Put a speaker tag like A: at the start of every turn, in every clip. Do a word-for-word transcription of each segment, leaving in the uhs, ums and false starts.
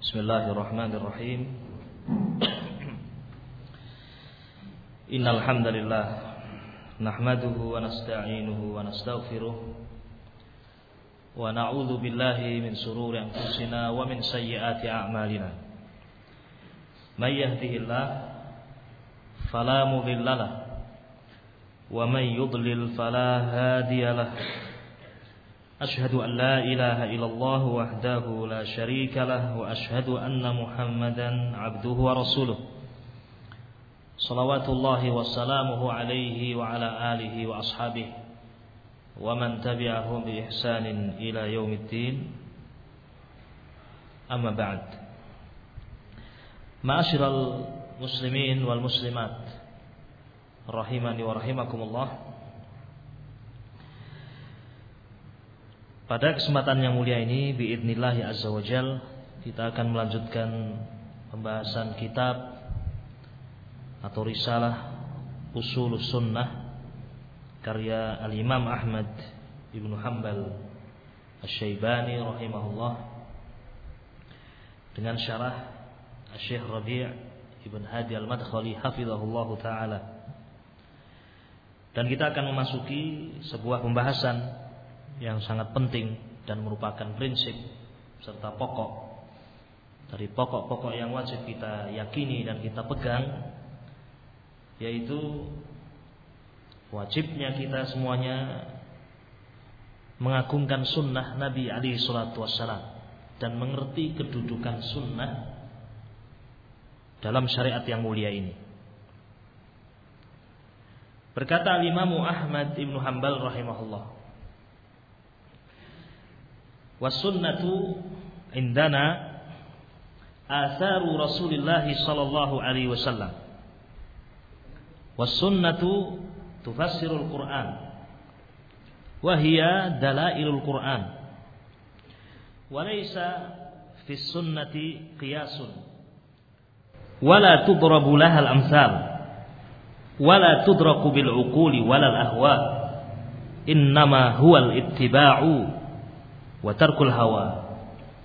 A: Bismillahirrahmanirrahim. Innal hamdalillah nahmaduhu wa nasta'inuhu wa nastaghfiruh wa na'udzu billahi min shururi anfusina wa min sayyiati a'malina. May yahdihillahu fala mudilla lahu wa may yudlil fala hadiya lahu. Ashhadu an la ilaha illallah wahdahu la syarika lah wa ashhadu anna Muhammadan abduhu wa rasuluh. Shalawatullahi wa salamuhu alaihi wa ala alihi wa ashabihi wa man tabi'ahum bi ihsanin ila yaumiddin. Amma ba'd. Ma'asyiral muslimin wal muslimat rahimani wa rahimakumullah. Pada kesempatan yang mulia ini biidznillah azza wajal kita akan melanjutkan pembahasan kitab atau risalah Ushulus Sunnah karya Al-Imam Ahmad Ibnu Hanbal Asy-Syaibani rahimahullah dengan syarah Syekh Rabi' Ibn Hadi Al-Madkhali hafizahullah taala. Dan kita akan memasuki sebuah pembahasan yang sangat penting dan merupakan prinsip serta pokok dari pokok-pokok yang wajib kita yakini dan kita pegang, yaitu wajibnya kita semuanya mengagungkan sunnah Nabi alaihi salatu wassalam dan mengerti kedudukan sunnah dalam syariat yang mulia ini. Berkata Imam Ahmad Ibnu Hanbal rahimahullah, was-sunnatu indana atharu Rasulillah sallallahu alaihi wasallam. Was-sunnatu tufassirul Qur'an wa hiya dalailul Qur'an. Wa laysa fis sunnati qiyasun wa la tudrabu laha al-amsal wa la tudraku bil uquli wal ahwa. Innama huwal ittiba'u wa tarkul hawa.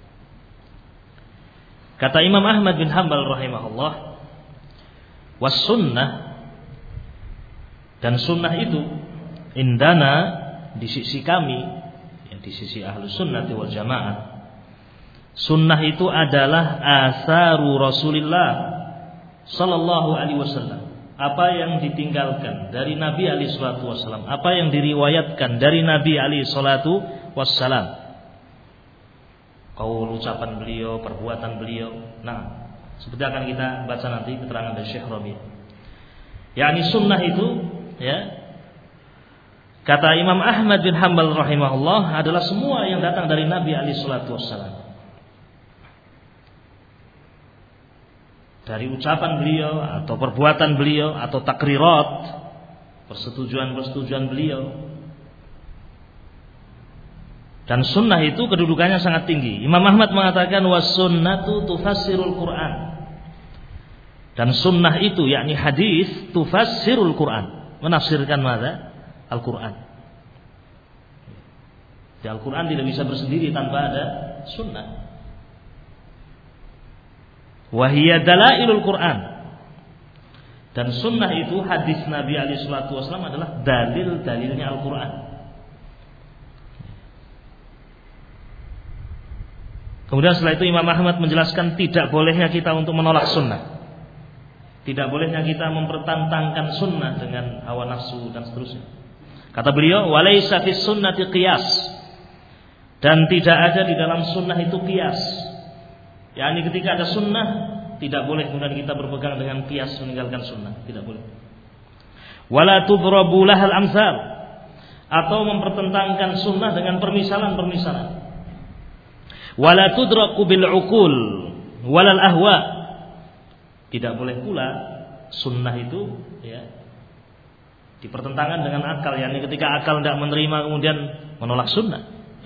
A: Kata Imam Ahmad bin Hanbal rahimahullah, was sunnah, dan sunnah itu indana, di sisi kami, ya, di sisi ahlu sunnati wal jamaah, sunnah itu adalah asaru Rasulillah sallallahu alaihi wasallam. Apa yang ditinggalkan dari Nabi alaihi salatu wasallam, apa yang diriwayatkan dari Nabi alaihi salatu wasallam, qaul, ucapan beliau, perbuatan beliau. Nah, seperti akan kita baca nanti keterangan dari Syekh Rabi'. yakni sunnah itu, ya, kata Imam Ahmad bin Hanbal rahimahullah, adalah semua yang datang dari Nabi alaihi salatu wassalam. Dari ucapan beliau atau perbuatan beliau atau takrirat, persetujuan-persetujuan beliau. Dan sunnah itu kedudukannya sangat tinggi. Imam Ahmad mengatakan was sunnatu tufassirul Quran. Dan sunnah itu, yakni hadis, tufassirul Quran, menafsirkan mana? Al-Quran. Di Al-Quran tidak bisa bersendiri tanpa ada sunnah. Wahiyya dalailul Quran. Dan sunnah itu, hadis Nabi alaihi salatu wasallam, adalah dalil-dalilnya Al-Quran. Kemudian setelah itu Imam Ahmad menjelaskan tidak bolehnya kita untuk menolak sunnah, tidak bolehnya kita mempertentangkan sunnah dengan hawa nafsu dan seterusnya. Kata beliau, walaysa fis sunnati qiyas, dan tidak ada di dalam sunnah itu qiyas. yakni ketika ada sunnah, tidak boleh kemudian kita berpegang dengan qiyas meninggalkan sunnah, tidak boleh. Wala tudrabu lahal amsal, atau mempertentangkan sunnah dengan permisalan-permisalan. Wala tudraku bil uqul walal ahwa, tidak boleh pula sunnah itu, ya, dipertentangkan dengan akal, yakni ketika akal tidak menerima kemudian menolak sunnah,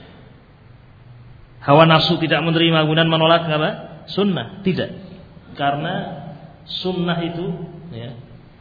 A: hawa nafsu tidak menerima kemudian menolak apa? Sunnah, tidak. Karena sunnah itu, ya,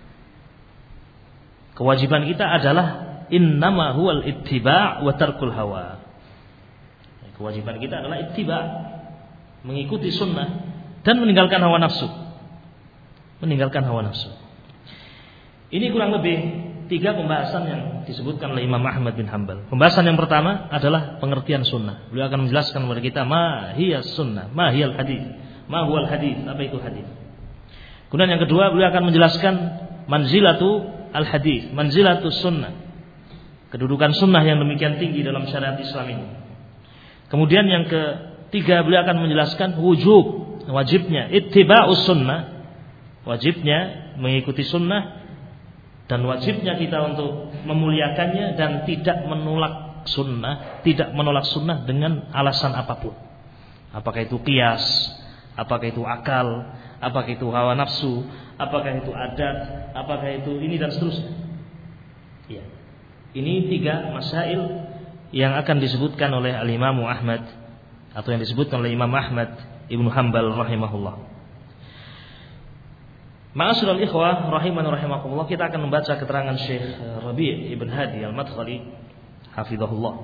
A: kewajiban kita adalah innama huwal ittiba' wa tarkul hawa. Kewajiban kita adalah ittiba', mengikuti sunnah dan meninggalkan hawa nafsu. Meninggalkan hawa nafsu. Ini kurang lebih tiga pembahasan yang disebutkan oleh Imam Ahmad bin Hanbal. Pembahasan yang pertama adalah pengertian sunnah. Beliau akan menjelaskan kepada kita ma hiya sunnah, ma hiyal hadits, ma huwal hadits, apa itu hadis. Kemudian yang kedua beliau akan menjelaskan manzilatu al hadits, manzilatu sunnah. Kedudukan sunnah yang demikian tinggi dalam syariat Islam ini. Kemudian yang ketiga beliau akan menjelaskan wujub, wajibnya ittiba'us sunnah, wajibnya mengikuti sunnah dan wajibnya kita untuk memuliakannya dan tidak menolak sunnah, tidak menolak sunnah dengan alasan apapun. Apakah itu qiyas, apakah itu akal, apakah itu hawa nafsu, apakah itu adat, apakah itu ini dan seterusnya. Ya. Ini tiga masail yang akan disebutkan oleh Al-Imam Ahmad atau yang disebutkan oleh Imam Ahmad Ibnu Hanbal rahimahullah. Ma'asyiral ikhwah rahiman rahimakumullah, kita akan membaca keterangan Syekh Rabi' Ibn Hadi Al-Madkhali hafizahullah.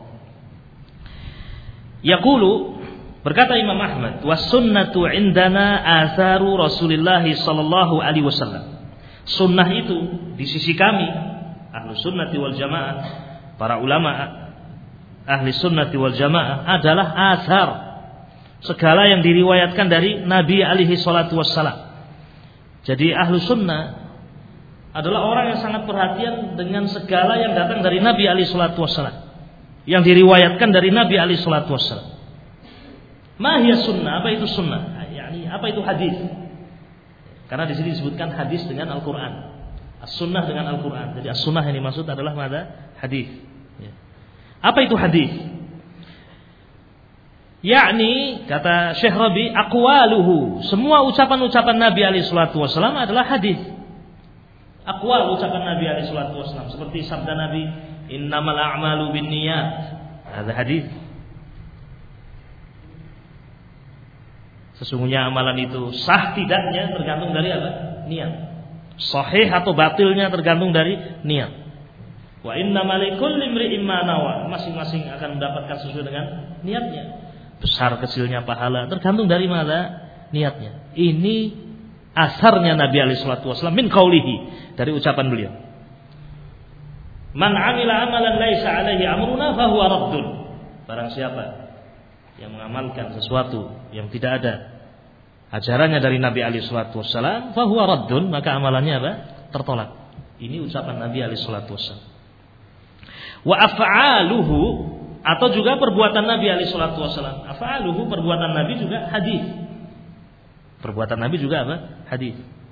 A: Yaqulu, berkata Imam Ahmad, was sunnatu indana atharu Rasulillah sallallahu alaihi wasallam. Sunnah itu di sisi kami Ahlus Sunnati wal Jamaah, para ulama Ahli Sunnati wal Jamaah adalah athar, segala yang diriwayatkan dari Nabi alaihi salatu wassalam. Jadi Ahlus Sunnah adalah orang yang sangat perhatian dengan segala yang datang dari Nabi alaihi salatu wassalam, yang diriwayatkan dari Nabi alaihi salatu wassalam. Ma hiya sunnah, apa itu sunnah? Yani apa itu hadis? Karena di sini disebutkan hadis dengan Al-Qur'an. As-sunnah dengan Al-Quran. Jadi as-sunnah yang dimaksud adalah mana? Hadis. Ya. Apa itu hadis? Yakni kata Syekh Rabi, aqwaluhu, semua ucapan-ucapan Nabi alaihi salatu wasallam adalah hadis. Aqwal ucapan Nabi alaihi salatu wasallam seperti sabda Nabi, innamal a'malu binniyat. Ada hadis. Sesungguhnya amalan itu sah tidaknya tergantung dari apa? Niat. Sahih atau batilnya tergantung dari niat. Wa innamal likulli imri'in ma nawa, masing-masing akan mendapatkan sesuai dengan niatnya. Besar kecilnya pahala tergantung dari mana niatnya. Ini asarnya Nabi alaihi salatu wasallam min qaulihi, dari ucapan beliau. Man 'amila 'amalan laisa 'alaihi amruna fa huwa raddun. Barang siapa yang mengamalkan sesuatu yang tidak ada ajarannya dari Nabi alaihi salatu wassalam, fa huwa raddun, maka amalannya apa? Tertolak. Ini ucapan Nabi alaihi salatu wassalam. Wa af'aluhu, atau juga perbuatan Nabi alaihi salatu wassalam. Af'aluhu, perbuatan Nabi juga hadis. Perbuatan Nabi juga apa? Hadis.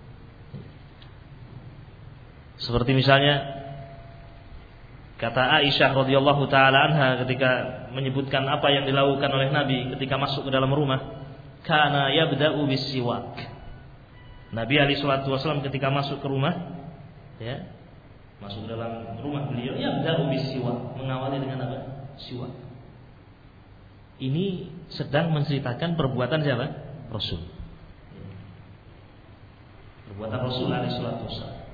A: Seperti misalnya kata Aisyah radhiyallahu taala anha ketika menyebutkan apa yang dilakukan oleh Nabi ketika masuk ke dalam rumah. Kana yabda'u bis-siwak. Nabi alaihi salatu wasallam ketika masuk ke rumah, ya, masuk ke dalam rumah beliau, yabda'u bis-siwak, mengawali dengan apa? Siwak. Ini sedang menceritakan perbuatan siapa? Rasul. Perbuatan Rasul alaihi salatu wasallam.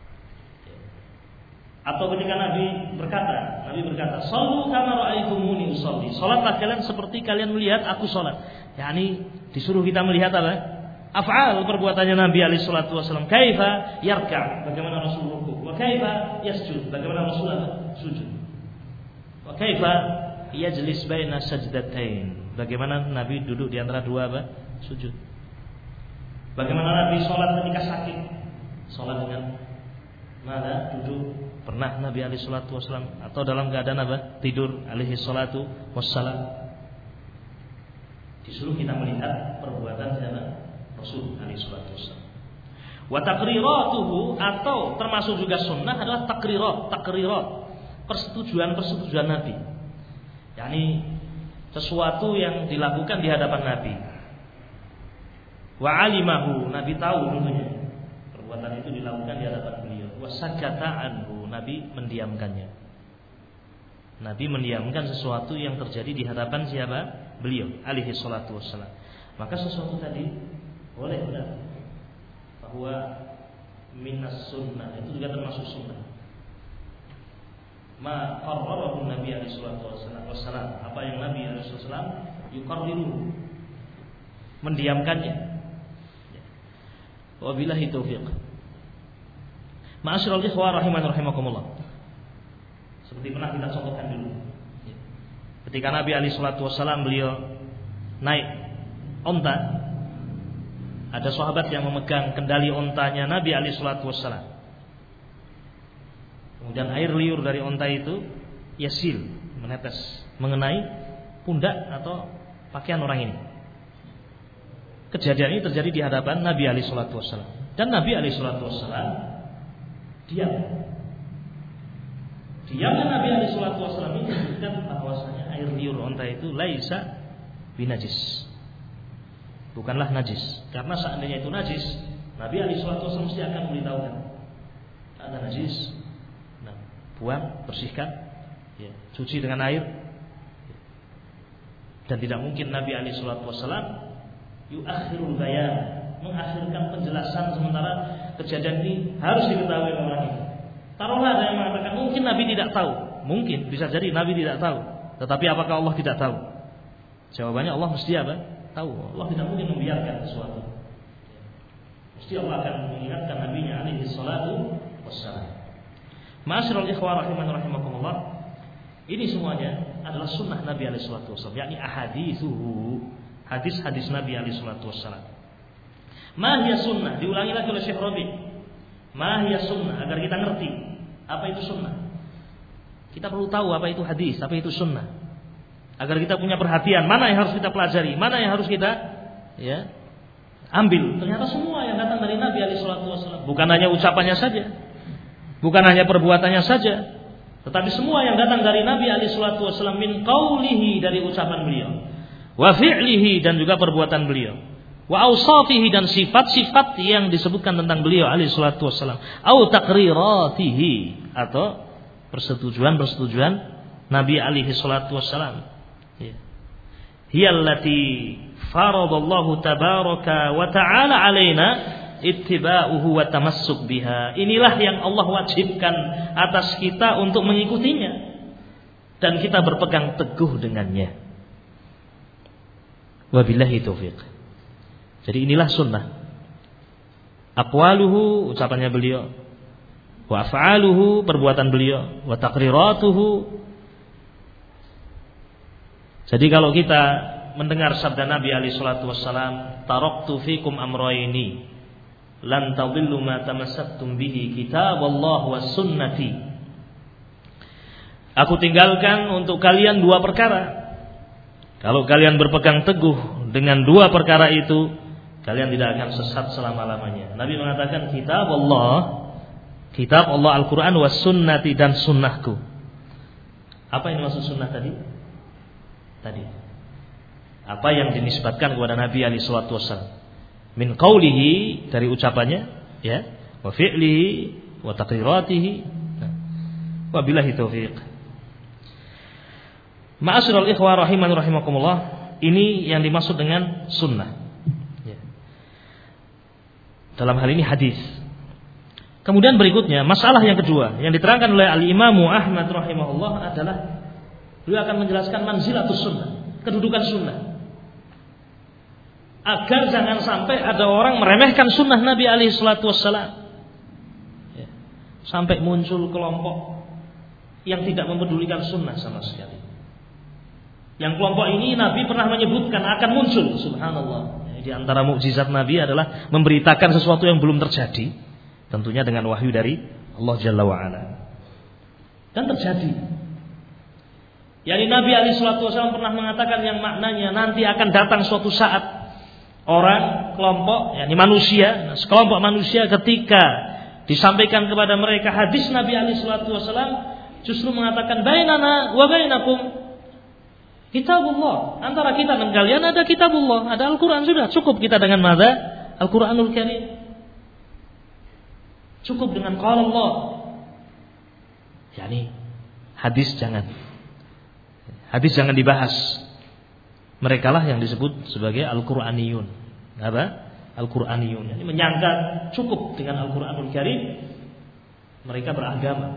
A: Atau ketika Nabi berkata, Nabi berkata, "Shallu kama ra'aitumuni usolli." Salatlah kalian seperti kalian melihat aku salat. Yani disuruh kita melihat apa? Af'al, perbuatannya Nabi alaihi salatu wasallam. Kaifa yarka', bagaimana Rasul rukuk, wa kaifa yasjud, bagaimana Rasul sujud. Wa kaifa yajlis baina sajdatain, bagaimana Nabi duduk di antara dua apa? Sujud. Bagaimana Nabi salat ketika sakit? Salat dengan mana? Duduk. Pernah Nabi alaihi salatu wasallam atau dalam keadaan apa? Tidur alaihi salatu wassalam. Disuruh kita melihat perbuatan siapa? Rasul alaihi salatu wassalam. Wa taqriratuhu, atau termasuk juga sunnah adalah takrirat, takrirat, persetujuan-persetujuan Nabi. yakni sesuatu yang dilakukan di hadapan Nabi. Wa alimahu, Nabi tahu tentunya perbuatan itu dilakukan di hadapan beliau. Wa sakata anhu, Nabi mendiamkannya. Nabi mendiamkan sesuatu yang terjadi di hadapan siapa? Beliau alaihi salatu wassalam. Maka sesuatu tadi boleh benar bahwa minas sunnah, itu juga termasuk sunnah. Ma qarrarahu Nabi alaihi salatu wassalam, apa yang Nabi alaihi salatu wassalam yuqarriru, mendiamkannya. Wabillahi taufiq. Ma'asyiral ikhwah rahiman rahimakumullah. Seperti pernah kita contohkan dulu. Ketika Nabi alaihi salatu wasallam beliau naik onta, ada sahabat yang memegang kendali ontanya Nabi alaihi salatu wasallam. Kemudian air liur dari onta itu yasil, menetes mengenai pundak atau pakaian orang ini. Kejadian ini terjadi di hadapan Nabi alaihi salatu wasallam. Dan Nabi alaihi salatu wasallam diam. Diamnya Nabi alaihi salatu wasallam ini menunjukkan bahwasanya air liur onta itu laisa binajis. Bukanlah najis. Karena seandainya itu najis, Nabi alaihi salatu wasallam mesti akan memberitahukan. Ada najis. Nah, buang, bersihkan, ya, cuci dengan air. Dan tidak mungkin Nabi alaihi salatu wasallam yuakhirul bayan, mengakhirkan penjelasan sementara kejadian ini harus diketahui oleh orang ini. Taruhlah ada yang mengatakan mungkin Nabi tidak tahu. Mungkin, bisa jadi Nabi tidak tahu. Tetapi apakah Allah tidak tahu? Jawabannya Allah mesti apa? Tahu. Allah tidak mungkin membiarkan sesuatu. Mesti Allah akan mengingatkan Nabi-Nya alaihi salatu wassalam. Ma'asyiral ikhwah rahiman rahimakumullah. Ini semuanya adalah sunnah Nabi alaihi salatu wassalam, yakni ahaditsuhu, hadis-hadis Nabi alaihi salatu wassalam. Ma hiya sunnah, diulangi lagi oleh Syekh Rabi. Ma hiya sunnah, agar kita ngerti apa itu sunnah. Kita perlu tahu apa itu hadis, apa itu sunnah. Agar kita punya perhatian, mana yang harus kita pelajari, mana yang harus kita ya ambil. Ternyata semua yang datang dari Nabi alaihi salatu wassalam, bukan hanya ucapannya saja, bukan hanya perbuatannya saja, tetapi semua yang datang dari Nabi alaihi salatu wassalam min qaulihi, dari ucapan beliau, wa fi'lihi, dan juga perbuatan beliau, wa awsafihi, dan sifat-sifat yang disebutkan tentang beliau alaihi salatu wassalam, au taqriratihi, atau persetujuan-persetujuan Nabi alaihi salatu wassalam. Hiyallati faradallahu tabaraka wa ta'ala alaina ittiba'uhu wa tamassuk biha. Inilah yang Allah wajibkan atas kita untuk mengikutinya dan kita berpegang teguh dengannya. Wabillahi taufiq. Jadi inilah sunnah. Aqwaluhu, ucapannya beliau, wa af'aluhu, perbuatan beliau, wa taqriratuhu. Jadi kalau kita mendengar sabda Nabi alaihi salatu wassalam, taraktu fikum amrayni lan tadillu ma tamassaktum bihi kitaballah was sunnati. Aku tinggalkan untuk kalian dua perkara. Kalau kalian berpegang teguh dengan dua perkara itu, kalian tidak akan sesat selama-lamanya. Nabi mengatakan kitab Allah, kitab Allah Al-Quran was sunnati, dan sunnahku. Apa yang maksud sunnah tadi? Tadi apa yang dinisbatkan kepada Nabi alaihi salatu wasallam min qaulihi, dari ucapannya, ya, wa fi'lihi wa taqriratihi. Wa billahi taufiq. Ma'asyiral ikhwah rahiman rahimakumullah, ini yang dimaksud dengan sunnah, ya. Dalam hal ini hadis. Kemudian berikutnya, masalah yang kedua yang diterangkan oleh Al-Imam Ahmad rahimahullah adalah beliau akan menjelaskan manzilatus sunnah, kedudukan sunnah, agar jangan sampai ada orang meremehkan sunnah Nabi alaihi salatu wassalam, ya, sampai muncul kelompok yang tidak mempedulikan sunnah sama sekali. Yang kelompok ini Nabi pernah menyebutkan akan muncul, subhanallah. Di antara mukjizat Nabi adalah memberitakan sesuatu yang belum terjadi, tentunya dengan wahyu dari Allah Jalla wa'ala, dan terjadi. Yani Nabi alaihi salatu wasallam pernah mengatakan yang maknanya nanti akan datang suatu saat orang, kelompok, yakni manusia, sekelompok manusia ketika disampaikan kepada mereka hadis Nabi alaihi salatu wasallam justru mengatakan bainana wa bainakum kitabullah, antara kita dan kalian ada kitabullah, ada Al-Quran, sudah cukup kita dengan madza? Al-Quranul Karim. Cukup dengan qala Allah. Yani hadis jangan Hadis jangan dibahas. Mereka lah yang disebut sebagai Al-Quraniyun. Apa? Al-Quraniyun. Ini menyangka cukup dengan Al-Quranul Karim mereka beragama.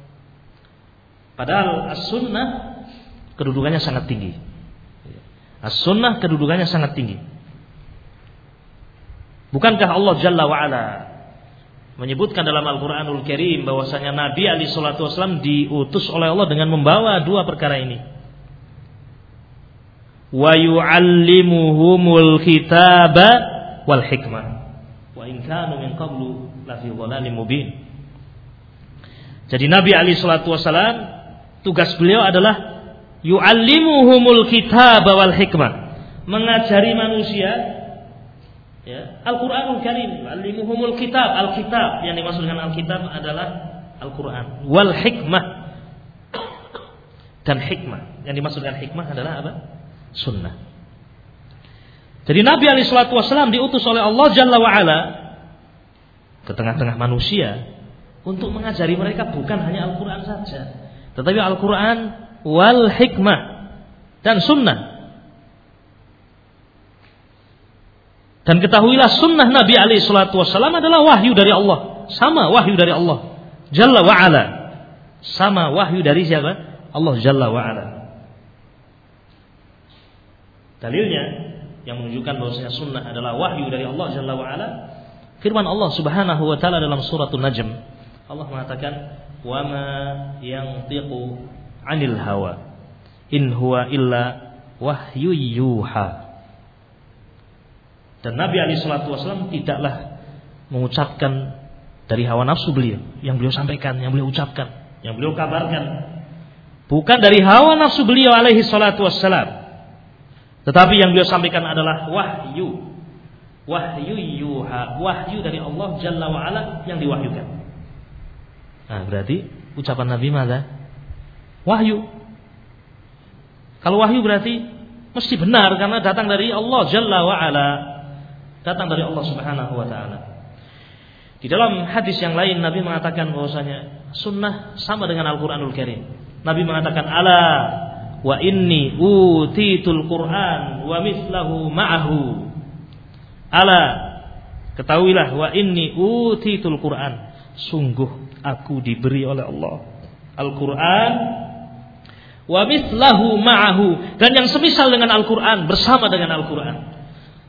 A: Padahal as-sunnah kedudukannya sangat tinggi. As-sunnah kedudukannya sangat tinggi. Bukankah Allah Jalla wa'ala menyebutkan dalam Al-Quranul Karim bahwasanya Nabi alaihi salatu wasallam diutus oleh Allah dengan membawa dua perkara ini. Wa yu'allimuhumul kitaba wal hikmah wa in kanu min qablu la fi dhalalin mubin. Jadi Nabi alaihi salatu wasallam tugas beliau adalah yu'allimuhumul kitaba wal hikmah, mengajari manusia ya, Al-Quranul Karim, alimuhumul kitab, Al-Kitab, yang dimaksudkan Al-Kitab adalah Al-Quran, wal hikmah, dan hikmah, yang dimaksudkan hikmah adalah apa? Sunnah. Jadi Nabi alaihi salatu wasallam diutus oleh Allah Jalla wa'ala ke tengah-tengah manusia untuk mengajari mereka bukan hanya Al-Quran saja, tetapi Al-Quran wal hikmah dan sunnah. Dan ketahuilah sunnah Nabi alaihi salatu wasallam adalah wahyu dari Allah. Sama wahyu dari Allah Jalla wa'ala. Sama wahyu dari siapa? Allah Jalla wa'ala. Dalilnya yang menunjukkan bahwasanya sunnah adalah wahyu dari Allah Jalla wa'ala, firman Allah Subhanahu wa ta'ala dalam suratul Najm. Allah mengatakan, "Wa ma yantiqu 'anil hawa in huwa illa wahyu yuha." Dan Nabi alaihi salatu wasallam tidaklah mengucapkan dari hawa nafsu beliau, yang beliau sampaikan, yang beliau ucapkan, yang beliau kabarkan, bukan dari hawa nafsu beliau alaihi salatu wassalam, tetapi yang beliau sampaikan adalah wahyu, wahyu yuha, wahyu dari Allah Jalla wa'ala yang diwahyukan. Nah, berarti ucapan Nabi mana? Wahyu. Kalau wahyu berarti mesti benar karena datang dari Allah Jalla wa'ala, datang dari Allah Subhanahu wa ta'ala. Di dalam hadis yang lain Nabi mengatakan bahwasanya sunnah sama dengan Al-Quranul Karim. Nabi mengatakan, ala wa inni utitul Quran wa mislahu ma'ahu. Ala, ketahuilah, wa inni utitul Quran, sungguh aku diberi oleh Allah Al-Quran wa mislahu ma'ahu, dan yang semisal dengan Al-Quran, bersama dengan Al-Quran.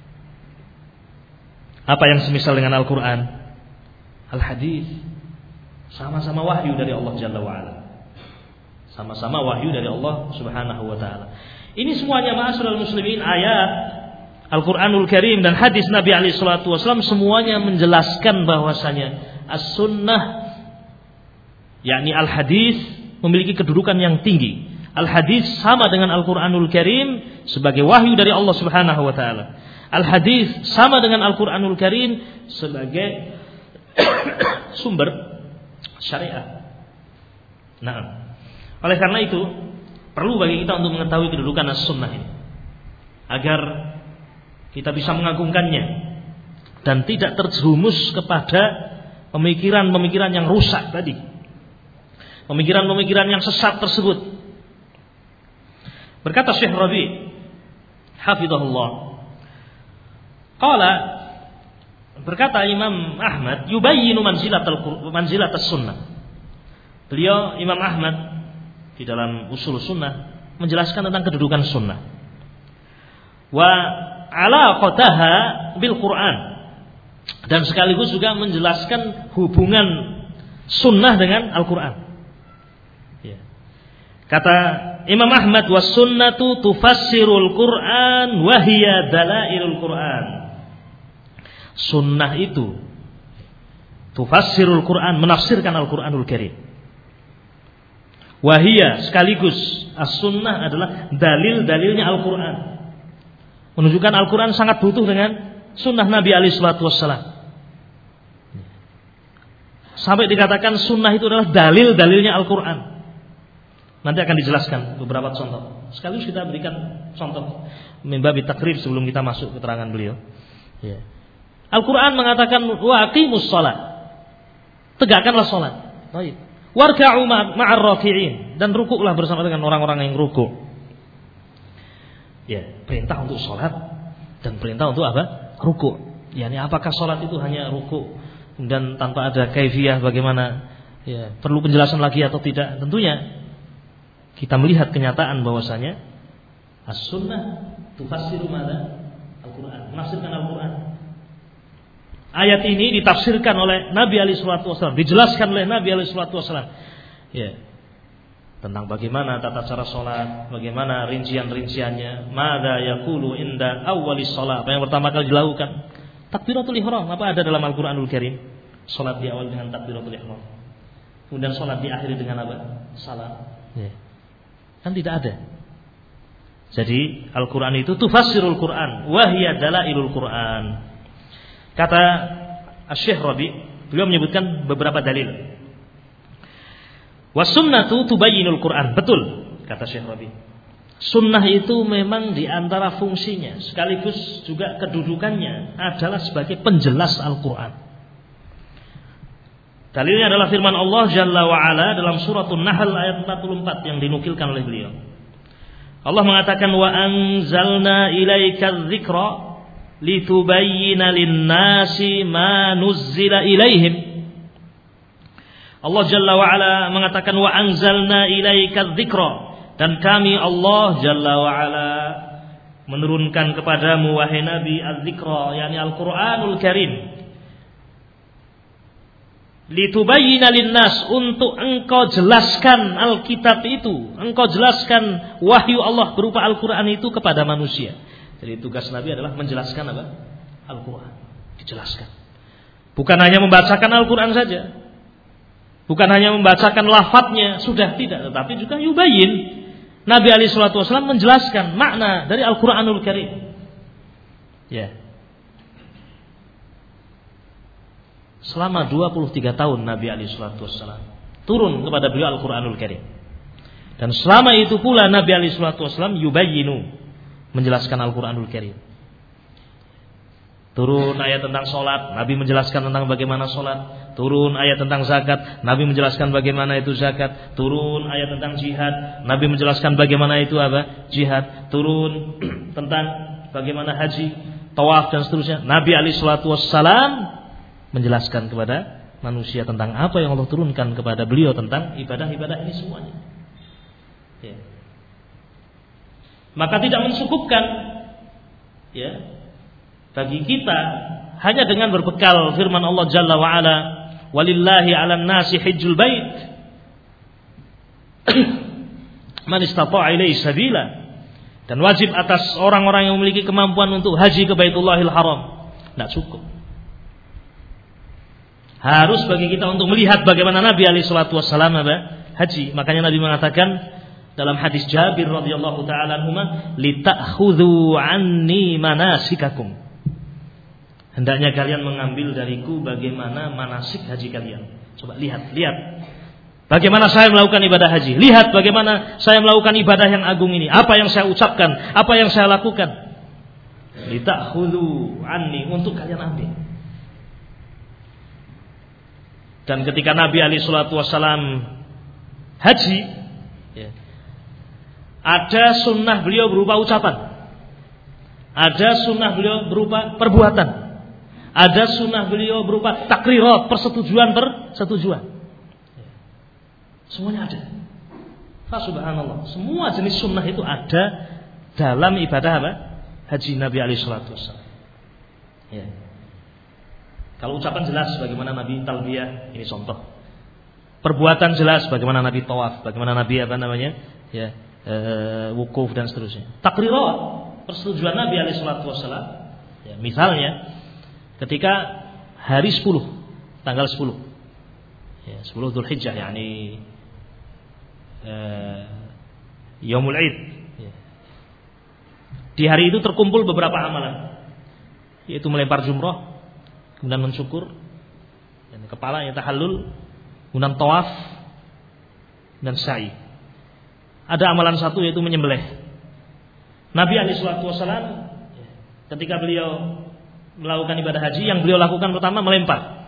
A: Apa yang semisal dengan Al-Quran? Al-Hadis. Sama-sama wahyu dari Allah Jalla wa'ala. Sama-sama wahyu dari Allah Subhanahu wa ta'ala. Ini semuanya ma'asyiral muslimin, ayat Al-Quranul Karim dan hadis Nabi alaihi salatu wasallam semuanya menjelaskan bahwasanya as-sunnah, yakni al-hadis, memiliki kedudukan yang tinggi. Al-hadis sama dengan Al-Quranul Karim sebagai wahyu dari Allah Subhanahu wa ta'ala. Al-hadis sama dengan Al-Quranul Karim sebagai sumber syariat. Nah, oleh karena itu perlu bagi kita untuk mengetahui kedudukan as-sunnah ini, agar kita bisa mengagungkannya dan tidak terjerumus kepada pemikiran-pemikiran yang rusak tadi, pemikiran-pemikiran yang sesat tersebut. Berkata Syekh Rabi' hafizahullah, qala, berkata Imam Ahmad, yubayyinu manzilatal manzilatas sunnah. Beliau Imam Ahmad di dalam usul sunnah menjelaskan tentang kedudukan sunnah. Wa alaqataha bil Quran, dan sekaligus juga menjelaskan hubungan sunnah dengan Al-Quran. Ya. Kata Imam Ahmad, was sunnatu tufassirul Quran wa hiya dalailul Quran. Sunnah itu tufassirul Quran, menafsirkan Al-Quranul Karim. Wahia, sekaligus as-sunnah adalah dalil-dalilnya Al-Quran, menunjukkan Al-Quran sangat butuh dengan sunnah Nabi alaihi salatu wassalam. Sampai dikatakan sunnah itu adalah dalil-dalilnya Al-Quran. Nanti akan dijelaskan beberapa contoh. Sekaligus kita berikan contoh mimbabi takrib sebelum kita masuk keterangan beliau. Ya. Al-Quran mengatakan wa aqimus shalah, tegakkanlah salat. Baik. Warka'u ma'ar raki'in, dan rukuklah bersama dengan orang-orang yang rukuk. Ya, perintah untuk salat dan perintah untuk apa? Rukuk. Yani apakah salat itu hanya rukuk dan tanpa ada kaifiyah bagaimana? Ya, perlu penjelasan lagi atau tidak? Tentunya kita melihat kenyataan bahwasanya as-sunnah tufassiru madza? Al-Quran, menafsirkan Al-Quran. Ayat ini ditafsirkan oleh Nabi alaihi salatu wasallam, dijelaskan oleh Nabi alaihi salatu wasallam. Ya. Tentang bagaimana tata cara salat, bagaimana rincian-rinciannya, madza yaqulu inda awwalis shalah. Apa yang pertama kali dilakukan? Takbiratul ihram. Apa ada dalam Al-Qur'anul Karim? Salat di awal dengan takbiratul ihram. Kemudian salat diakhiri dengan apa? Salam. Ya. Kan tidak ada. Jadi Al-Qur'an itu tufassirul Qur'an wa hiya dalailul Qur'an. Kata Asy-Syaikh Rabi, beliau menyebutkan beberapa dalil. Was sunnatu tubayyinul Qur'an. Betul, kata Syekh Rabi. Sunnah itu memang di antara fungsinya sekaligus juga kedudukannya adalah sebagai penjelas Al-Qur'an. Dalilnya adalah firman Allah Jalla wa Ala dalam suratun Nahl ayat empat puluh empat yang dinukilkan oleh beliau. Allah mengatakan wa anzalna ilaika dzikra litubayyina lin-nasi ma nuzzila ilaihim. Allah Jalla wa Ala mengatakan wa anzalna ilaika dzikra, dan kami Allah Jalla wa Ala menurunkan kepadamu wahai Nabi az-dzikra, yakni Al-Qur'anul Karim, litubayyina lin-nas, untuk engkau jelaskan Alkitab itu, engkau jelaskan wahyu Allah berupa Al-Qur'an itu kepada manusia. Jadi tugas Nabi adalah menjelaskan apa? Al-Quran. Dijelaskan. Bukan hanya membacakan Al-Quran saja. Bukan hanya membacakan lafadznya, sudah tidak. Tetapi juga yubayyin. Nabi alaihi salatu wasallam menjelaskan makna dari Al-Quranul Karim. Ya. Selama dua puluh tiga tahun Nabi alaihi salatu wasallam turun kepada beliau Al-Quranul Karim. Dan selama itu pula Nabi alaihi salatu wasallam yubayyinu, menjelaskan Al-Quranul Karim. Turun ayat tentang sholat, Nabi menjelaskan tentang bagaimana sholat. Turun ayat tentang zakat, Nabi menjelaskan bagaimana itu zakat. Turun ayat tentang jihad, Nabi menjelaskan bagaimana itu apa? Jihad. Turun tentang bagaimana haji, tawaf dan seterusnya, Nabi alaihi salatu wassalam menjelaskan kepada manusia tentang apa yang Allah turunkan kepada beliau tentang ibadah-ibadah ini semuanya. Ya. Maka tidak mencukupkan ya bagi kita hanya dengan berbekal firman Allah Jalla wa Ala, walillahi 'alan nasi hajjul bait man istata'a ilaihi sabila, dan wajib atas orang-orang yang memiliki kemampuan untuk haji ke Baitullahil Haram. Tidak cukup. Harus bagi kita untuk melihat bagaimana Nabi alaihi salatu wassalam haji. Makanya Nabi mengatakan dalam hadis Jabir radhiyallahu taala anhuma, lita'khudhu anni manasikakum. Hendaknya kalian mengambil dariku bagaimana manasik haji kalian. Coba lihat, lihat. Bagaimana saya melakukan ibadah haji. Lihat bagaimana saya melakukan ibadah yang agung ini. Apa yang saya ucapkan, apa yang saya lakukan. Lita'khudhu anni, untuk kalian ambil. Dan ketika Nabi alaihi salatu wassalam haji, ya, ada sunnah beliau berupa ucapan, ada sunnah beliau berupa perbuatan, ada sunnah beliau berupa takrirat, persetujuan persetujuan. Semuanya ada. Fa subhanallah, semua jenis sunnah itu ada dalam ibadah apa? Haji Nabi alaihi salatu wassalam. Ya. Kalau ucapan jelas bagaimana Nabi talbiyah, ini contoh. Perbuatan jelas bagaimana Nabi tawaf, bagaimana Nabi apa namanya? Ya. E, wukuf dan seterusnya. Takrirat, persetujuan Nabi alaihi salatu wasallam. Ya, misalnya ketika hari sepuluh, tanggal sepuluh. Ya, sepuluh Dzulhijjah, yakni e, Yaumul Id. Ya. Di hari itu terkumpul beberapa amalan, yaitu melempar jumrah, kemudian mensyukur, dan kepala yang tahallul, kemudian tawaf dan sa'i. Ada amalan satu yaitu menyembelih. Nabi alaihi salatu wasallam ketika beliau melakukan ibadah haji, yang beliau lakukan pertama melempar.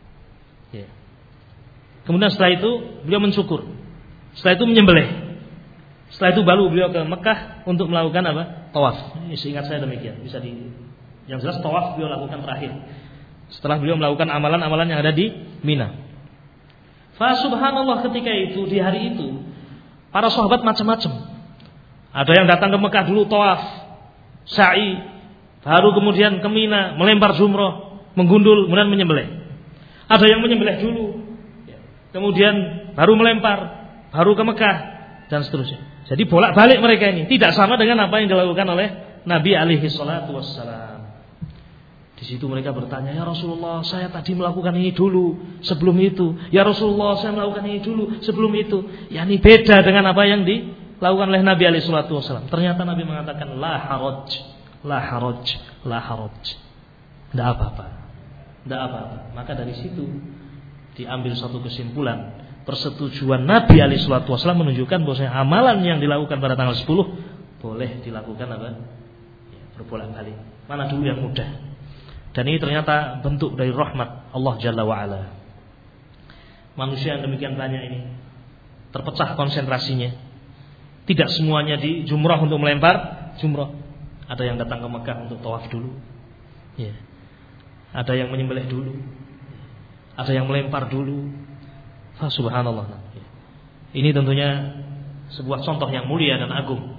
A: Kemudian setelah itu beliau mensyukur. Setelah itu menyembelih. Setelah itu baru beliau ke Mekah untuk melakukan apa? Tawaf. Ini seingat saya demikian. Bisa di, yang jelas tawaf beliau lakukan terakhir. Setelah beliau melakukan amalan-amalan yang ada di Mina. Fa subhanallah, ketika itu, di hari itu, para sahabat macam-macam. Ada yang datang ke Mekah dulu tawaf, sa'i, baru kemudian ke Mina melempar jumrah, menggundul, kemudian menyembelih. Ada yang menyembelih dulu, kemudian baru melempar, baru ke Mekah, dan seterusnya. Jadi bolak-balik mereka ini, tidak sama dengan apa yang dilakukan oleh Nabi alaihi salatu wassalam. Di situ mereka bertanya, ya Rasulullah, saya tadi melakukan ini dulu, sebelum itu. Ya Rasulullah, saya melakukan ini dulu, sebelum itu. Ya ini beda dengan apa yang dilakukan oleh Nabi alaihi salatu wassalam. Ternyata Nabi mengatakan, la haraj, la haraj, la haraj. Tidak apa-apa, tidak apa-apa. Maka dari situ diambil satu kesimpulan, persetujuan Nabi alaihi salatu wassalam menunjukkan bahwa amalan yang dilakukan pada tanggal sepuluh boleh dilakukan apa? Ya, berbolak-balik. Mana dulu yang mudah? Dan ini ternyata bentuk dari rahmat Allah Jalla wa'ala. Manusia yang demikian banyak ini terpecah konsentrasinya. Tidak semuanya di jumrah untuk melempar jumrah. Ada yang datang ke Mekah untuk tawaf dulu, ya. Ada yang menyembelih dulu, ada yang melempar dulu. Fa subhanallah. Ini tentunya sebuah contoh yang mulia dan agung.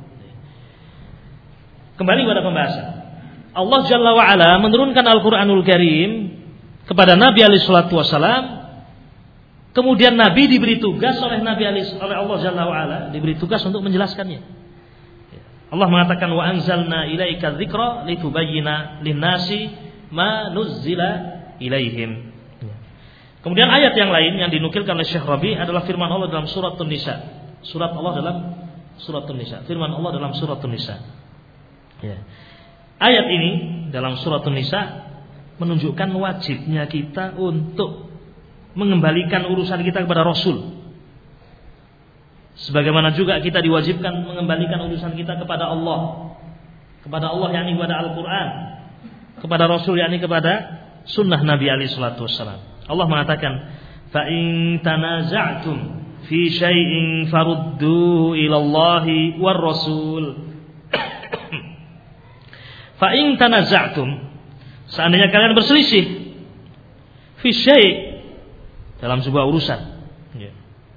A: Kembali pada pembahasan, Allah Jalla wa'ala menurunkan Al-Quranul Karim kepada Nabi alaihi salatu wassalam. Kemudian Nabi diberi tugas oleh Nabi alaihi, oleh Allah Jalla wa'ala diberi tugas untuk menjelaskannya. Allah mengatakan, wa anzalna ilaika dzikra litubayyina lin-nasi ma nuzzila ilaihim. Kemudian ayat yang lain yang dinukilkan oleh Syekh Rabi adalah firman Allah dalam surat An-Nisa. Surat Allah dalam surat An-Nisa. Firman Allah dalam surat An-Nisa. Ya. Ayat ini dalam surat An-Nisa menunjukkan wajibnya kita untuk mengembalikan urusan kita kepada Rasul. Sebagaimana juga kita diwajibkan mengembalikan urusan kita kepada Allah. Kepada Allah yakni kepada Al-Quran, kepada Rasul yakni kepada sunnah Nabi alaihi salatu wassalam. Allah mengatakan, fa in tanaza'tum fi syai'in farudduhu ila Allahi war Rasul. Fa in tanaza'tum, seandainya kalian berselisih fi syai' dalam sebuah urusan, ya.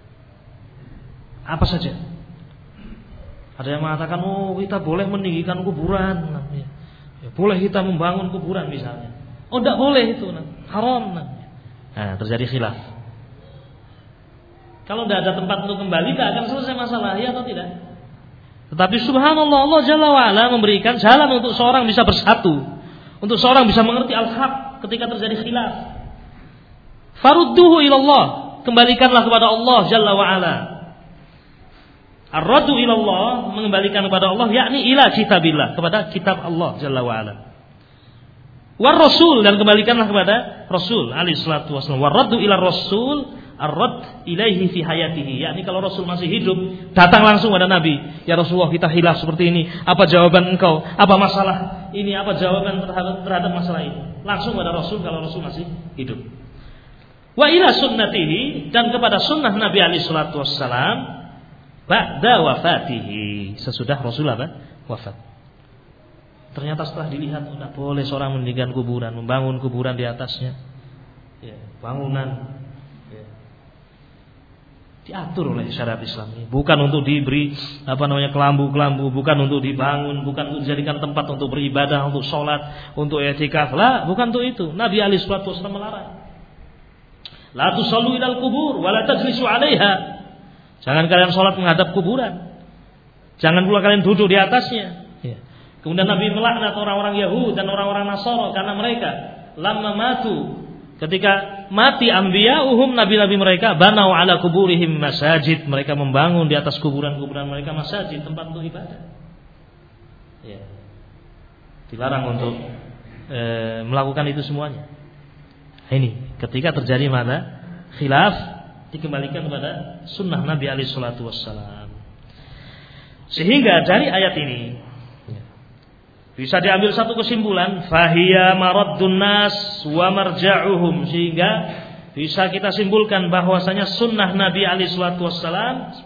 A: Apa saja. Ada yang mengatakan, oh kita boleh meninggikan kuburan, ya. Ya, boleh kita membangun kuburan misalnya. Oh tidak boleh itu, nah. Haram. Nah. Nah, terjadi khilaf. Kalau tidak ada tempat untuk kembali, tidak akan selesai masalah, ya atau tidak? Tetapi subhanallah, Allah Jalla wa'ala memberikan jalan untuk seorang bisa bersatu, untuk seorang bisa mengerti al-haq ketika terjadi khilaf. Farudduhu ilallah, kembalikanlah kepada Allah Jalla wa'ala. Ar-raddu ilallah, mengembalikan kepada Allah, yakni ila kitabillah, kepada kitab Allah Jalla wa'ala. War Rasul, dan kembalikanlah kepada Rasul alaihi salatu wassalam. War raddu ila Rasul, ar-radd ilaihi fi hayatihi, yakni kalau Rasul masih hidup, datang langsung pada Nabi. Ya Rasulullah, kita khilaf seperti ini. Apa jawaban engkau? Apa masalah ini? Apa jawaban terhadap, terhadap masalah ini? Langsung pada Rasul kalau Rasul masih hidup. Wa ila sunnatihi, dan kepada sunnah Nabi alaihi salatu wassalam ba'da wafatihi, sesudah Rasul apa? Wafat. Ternyata setelah dilihat, tidak boleh seorang mendirikan kuburan, membangun kuburan di atasnya, ya, bangunan, ya, diatur oleh syariat Islam ini. Bukan untuk diberi apa namanya kelambu-kelambu, bukan untuk dibangun, bukan untuk dijadikan tempat untuk beribadah, untuk sholat, untuk i'tikaf. Lah, bukan untuk itu. Nabi alaihi salatu wasallam melarang. La tusallu ilal kubur wa la tajlisu 'alaiha. Jangan kalian sholat menghadap kuburan. Jangan pula kalian duduk di atasnya. Ya. Kemudian Nabi melaknat orang-orang Yahudi dan orang-orang Nasara karena mereka lamma matu, ketika mati anbiya'uhum, nabi-nabi mereka, banau ala kuburihim masajid, mereka membangun di atas kuburan-kuburan mereka masajid, tempat untuk ibadah. Ya. Dilarang untuk e, melakukan itu semuanya. Ini ketika terjadi mana khilaf, dikembalikan kepada sunnah Nabi alaihi salatu wassalam. Sehingga dari ayat ini bisa diambil satu kesimpulan, fahiya maraddun nas wa marja'uhum, sehingga bisa kita simpulkan bahwasanya sunnah Nabi alaihi salatu wassalam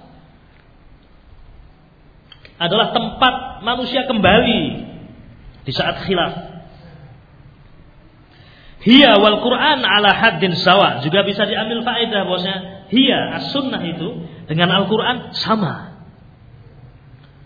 A: adalah tempat manusia kembali di saat khilaf. Hiya wal Quran ala haddin sawa, juga bisa diambil faedah bahwasanya hiya as-sunnah itu dengan Al-Quran sama.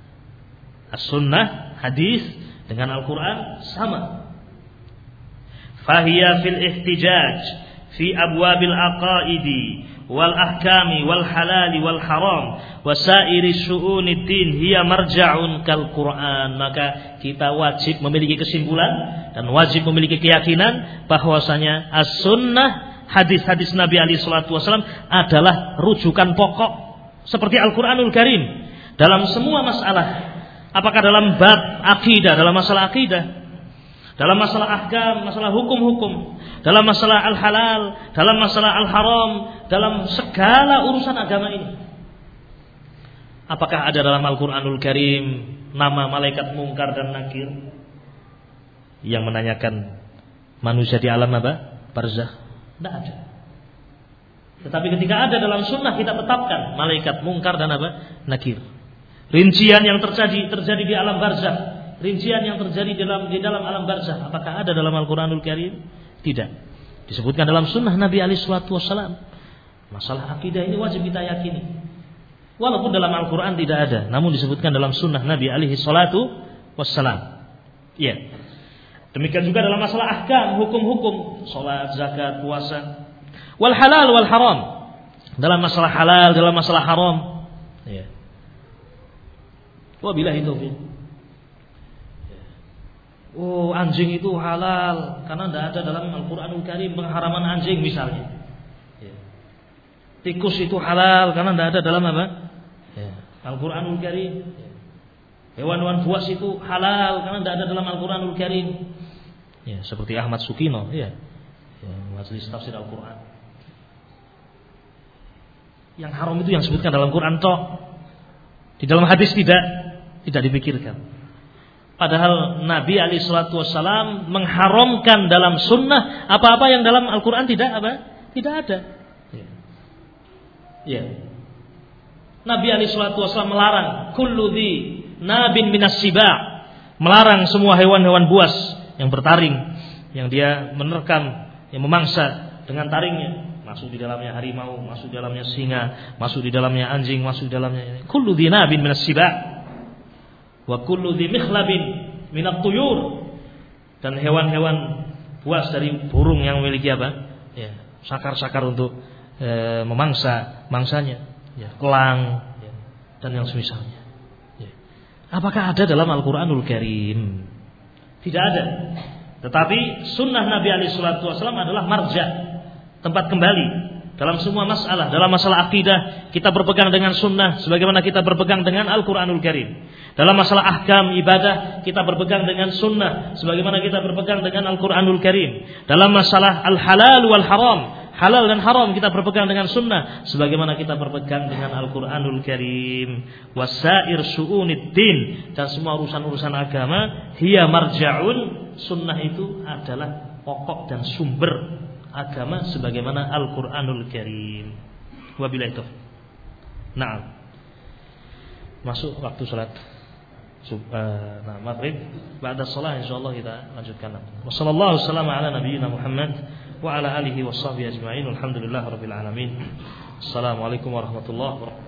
A: As-sunnah hadis dengan Al-Quran sama. fahiya fil ihtijaj fi abwabil aqaidi wal ahkami wal halali wal haram wa sairi syu'unid din hiya marja'un kal Qur'an. Maka kita wajib memiliki kesimpulan dan wajib memiliki keyakinan bahwasanya as-sunnah, hadis-hadis Nabi alaihi salatu wasallam adalah rujukan pokok seperti Al-Qur'anul Karim dalam semua masalah. Apakah dalam bab akidah, dalam masalah akidah, dalam masalah ahkam, masalah hukum-hukum, dalam masalah al-halal, dalam masalah al-haram, dalam segala urusan agama ini. Apakah ada dalam Al-Qur'anul Karim nama malaikat Munkar dan Nakir yang menanyakan manusia di alam apa? Barzakh? Tidak ada. Tetapi ketika ada dalam sunnah kita tetapkan malaikat Munkar dan apa? Nakir. Rincian yang terjadi terjadi di alam barzakh, rincian yang terjadi dalam di dalam alam barzakh, apakah ada dalam Al-Qur'anul Karim? Tidak. Disebutkan dalam sunnah Nabi alaihi salatu wasallam. Masalah akidah ini wajib kita yakini. Walaupun dalam Al-Qur'an tidak ada, namun disebutkan dalam sunnah Nabi alaihi salatu wasallam. Iya. Demikian juga dalam masalah ahkam, hukum-hukum, salat, zakat, puasa, wal halal wal haram. Dalam masalah halal, dalam masalah haram. Iya. Wabillahi taufiq. Oh, anjing itu halal karena tidak ada dalam Al-Qur'anul Karim pengharaman anjing misalnya. Tikus itu halal karena tidak ada dalam apa? Al-Qur'anul Karim. Hewan-hewan buas itu halal karena tidak ada dalam Al-Qur'anul Karim. Ya, seperti Ahmad Sukino, ya. Ya, majelis tafsir Al-Qur'an. Yang haram itu yang disebutkan dalam Quran toh. Di dalam hadis tidak. Tidak dipikirkan. Padahal Nabi alaihi salatu wasallam mengharamkan dalam sunnah apa-apa yang dalam Al-Quran tidak apa? Tidak ada. Ya. Ya. Nabi alaihi salatu wasallam melarang kullu dhi nabin minas siba', melarang semua hewan-hewan buas yang bertaring, yang dia menerkam, yang memangsa dengan taringnya. Masuk di dalamnya harimau, masuk di dalamnya singa, masuk di dalamnya anjing, masuk di dalamnya kullu dhi nabin minas siba'. Wa kullu dhi mikhlabin minat tuyur, dan hewan-hewan buas dari burung yang memiliki apa? Ya, sakar-sakar untuk e, memangsa mangsanya, ya, kelang, ya, dan yang semisalnya. Ya. Apakah ada dalam Al-Qur'anul Karim? Tidak ada. Tetapi sunnah Nabi alaihi salatu wasallam adalah marja', tempat kembali dalam semua masalah. Dalam masalah akidah kita berpegang dengan sunnah sebagaimana kita berpegang dengan Al-Qur'anul Karim. Dalam masalah ahkam ibadah kita berpegang dengan sunnah sebagaimana kita berpegang dengan Al-Qur'anul Karim. Dalam masalah al-halal wal haram, halal dan haram kita berpegang dengan sunnah sebagaimana kita berpegang dengan Al-Qur'anul Karim. Wasair syu'unid din, dan semua urusan-urusan agama hiya marja'un, sunnah itu adalah pokok dan sumber agama sebagaimana Al-Qur'anul Karim. Wabillahi taufiq. Naam. Masuk waktu salat Uh, nah, maghrib. Ba'da shalah insyaallah kita lanjutkan. Wassallallahu wasallam ala nabiyyina Muhammad wa ala alihi washabbihi ajma'in. Alhamdulillahirabbil alamin. Assalamualaikum warahmatullahi wabarakatuh.